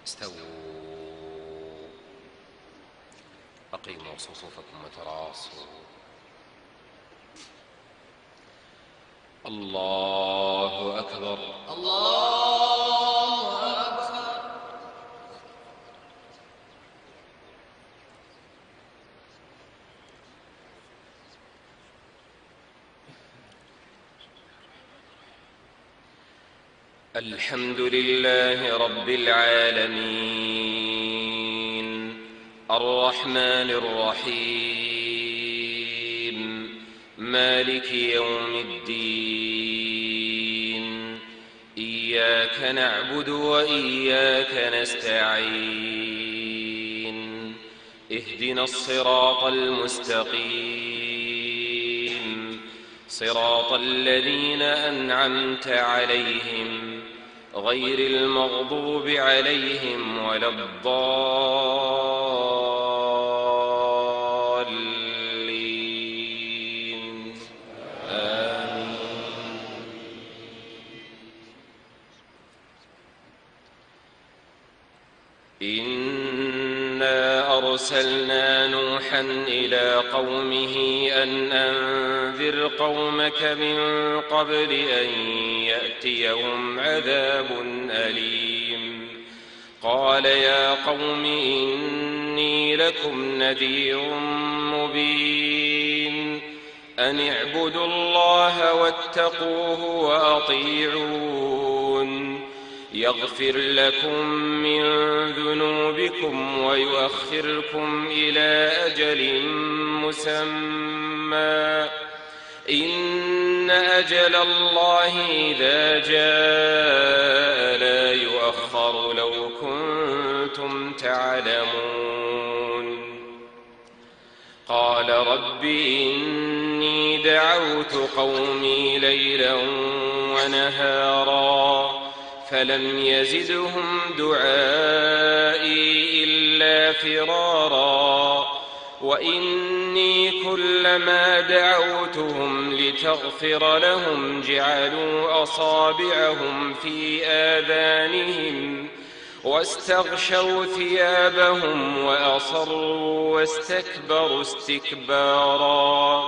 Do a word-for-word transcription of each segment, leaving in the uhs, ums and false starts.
استووا أقيموا صفوفكم وتراصوا. الله أكبر الله أكبر. الحمد لله رب العالمين الرحمن الرحيم مالك يوم الدين إياك نعبد وإياك نستعين اهدنا الصراط المستقيم صراط الذين أنعمت عليهم غير المغضوب عليهم ولا الضالين آمين. إنا أرسلنا نوحا إلى قومه أن أنذر قومك من قبل أن يأتيهم عذاب أليم. قال يا قوم إني لكم نذير مبين أن اعبدوا الله واتقوه وأطيعون يغفر لكم من ذنوبكم ويؤخركم إلى أجل مسمى إن أجل الله إذا جاء لا يؤخر لو كنتم تعلمون. قال رب إني دعوت قومي ليلا ونهارا فلم يزدهم دعائي إلا فرارا وإني كلما دعوتهم لتغفر لهم جعلوا أصابعهم في آذانهم واستغشوا ثيابهم وأصروا واستكبروا استكبارا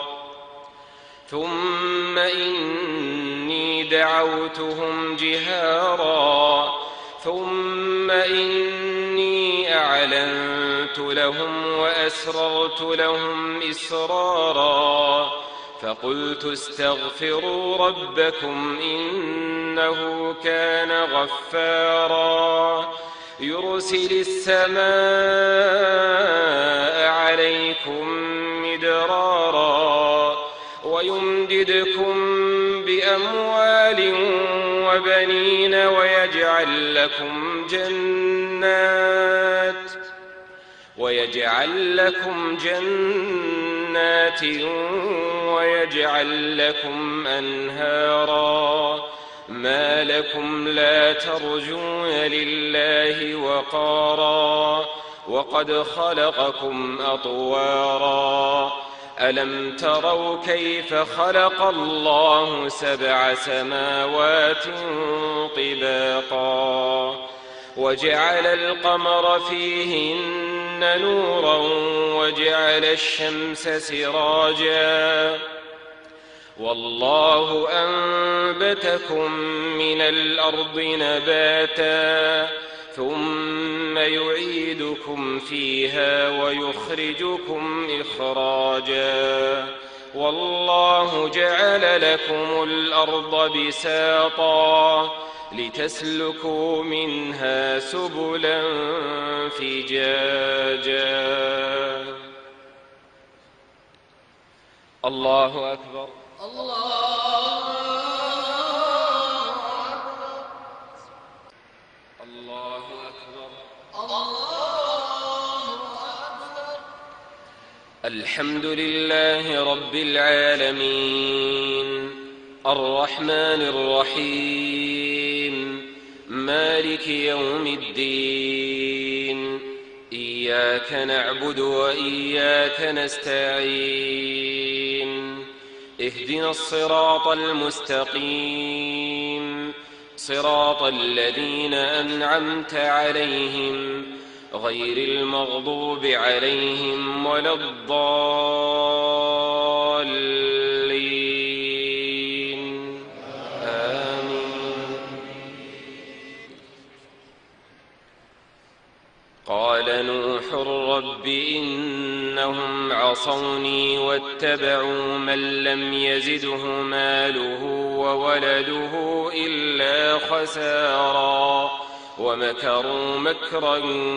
ثم إني دعوتهم جهارا ثم إني أعلنت لهم وأسررت لهم إسرارا فقلت استغفروا ربكم إنه كان غفارا يرسل السماء عليكم مدرارا ويمددكم بأموال وبنين ويجعل لكم جنات ويجعل لكم جنات ويجعل لكم أنهارا ما لكم لا ترجون لله وقارا وقد خلقكم أطوارا ألم تروا كيف خلق الله سبع سماوات طباقا وجعل القمر فيهن نورا وجعل الشمس سراجا والله أنبتكم من الأرض نباتا ثم يعيدكم فيها ويخرجكم إخراجا والله جعل لكم الأرض بساطا لتسلكوا منها سبلا فجاجا. الله أكبر الله الله أكبر الله أكبر. الحمد لله رب العالمين الرحمن الرحيم مالك يوم الدين إياك نعبد وإياك نستعين اهدنا الصراط المستقيم صراط الذين أنعمت عليهم غير المغضوب عليهم ولا الضالين آمين. قال نوح رب إنهم عصوني واتبعوا من لم يزده ماله وولده إلا خسارا ومكروا مكرا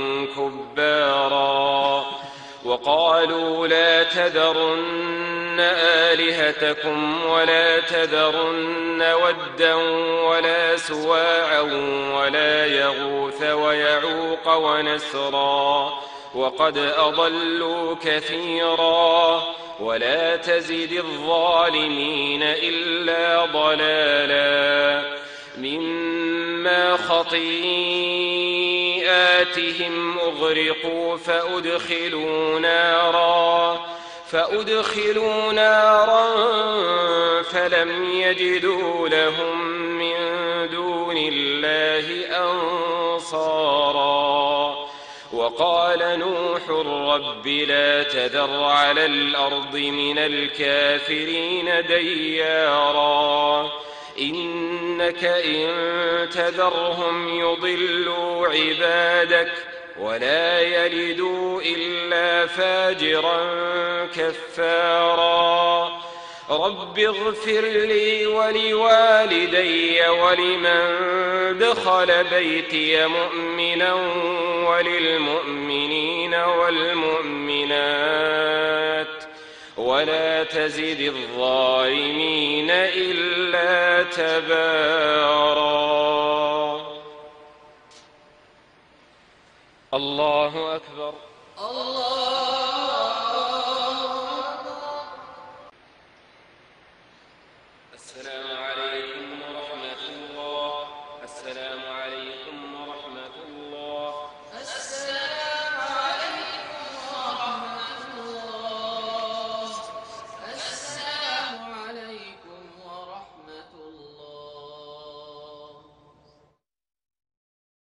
كبارا وقالوا لا تذرن آلهتكم ولا تذرن ودا ولا سواعا ولا يغوث ويعوق ونسرا وقد أضلوا كثيرا ولا تزد الظالمين إلا ضلالا مما خطيئاتهم أغرقوا فأدخلوا نارا فأدخلوا نارا فلم يجدوا لهم من دون الله أنصارا وقال نوح رب لا تذر على الأرض من الكافرين ديارا إنك إن تذرهم يضلوا عبادك ولا يلدوا إلا فاجرا كفارا رب اغفر لي ولوالدي ولمن دخل بيتي مؤمنا وللمؤمنين والمؤمنات ولا تزد الظالمين إلا تبارا. الله أكبر. الله أكبر. السلام